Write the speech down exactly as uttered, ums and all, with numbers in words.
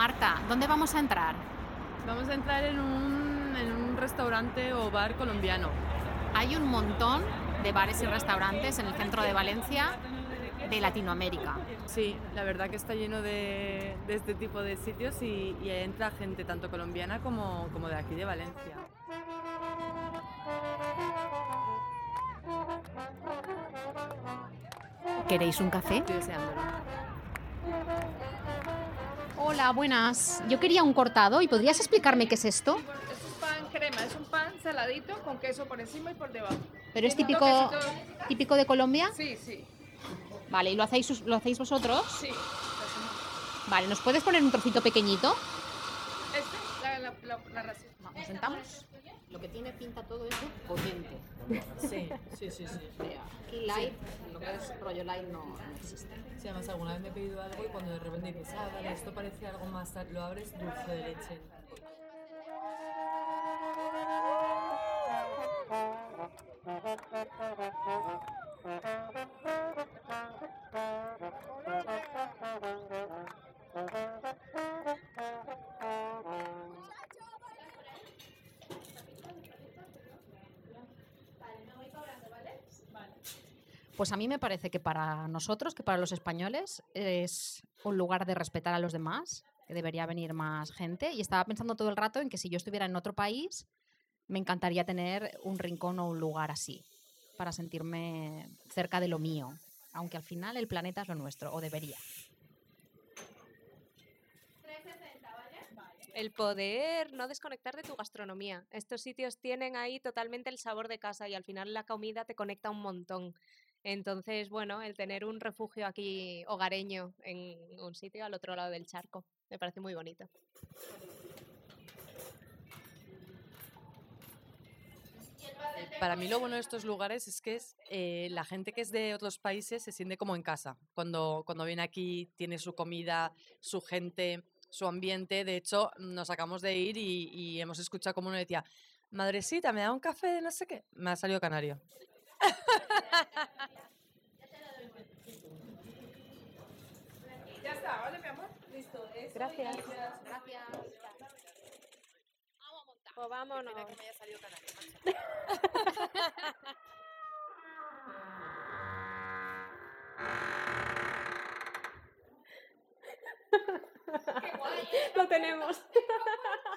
Marta, ¿dónde vamos a entrar? Vamos a entrar en un, en un restaurante o bar colombiano. Hay un montón de bares y restaurantes en el centro de Valencia de Latinoamérica. Sí, la verdad que está lleno de, de este tipo de sitios y, y entra gente tanto colombiana como, como de aquí de Valencia. ¿Queréis un café? Estoy deseándolo. Hola, buenas. Yo quería un cortado y ¿podrías explicarme qué es esto? Sí, bueno, esto es pan crema, es un pan saladito con queso por encima y por debajo. ¿Pero es Tiene un típico, toquecito- típico de Colombia? Sí, sí, Vale, ¿y lo hacéis, lo hacéis vosotros? sí. Vale, ¿nos puedes poner un trocito pequeñito? Este, la, la, la, la ración. ¿Nos sentamos? Lo que tiene pinta todo es de potente. Sí, sí, sí, sí. Aquí light, lo que es rollo light no, no existe. Sí, además alguna vez me he pedido algo y cuando de repente dices, ah, vale, esto parece algo más, lo abres dulce de leche. Pues a mí me parece que para nosotros, que para los españoles, es un lugar de respetar a los demás, que debería venir más gente. Y estaba pensando todo el rato en que si yo estuviera en otro país, me encantaría tener un rincón o un lugar así, para sentirme cerca de lo mío, aunque al final el planeta es lo nuestro, o debería. El poder no desconectar de tu gastronomía. Estos sitios tienen ahí totalmente el sabor de casa y al final la comida te conecta un montón. Entonces, bueno, el tener un refugio aquí hogareño en un sitio al otro lado del charco, me parece muy bonito. Para mí lo bueno de estos lugares es que es, eh, la gente que es de otros países se siente como en casa. Cuando, cuando viene aquí tiene su comida, su gente, su ambiente. De hecho, nos acabamos de ir y, y hemos escuchado como uno decía, madrecita, ¿me da un café de no sé qué? Me ha salido canario. Ya está, ¿vale, mi amor? Listo. Eso, Gracias. gracias. Gracias. Pues vámonos. Pena que me haya salido canario, macho. Lo tenemos.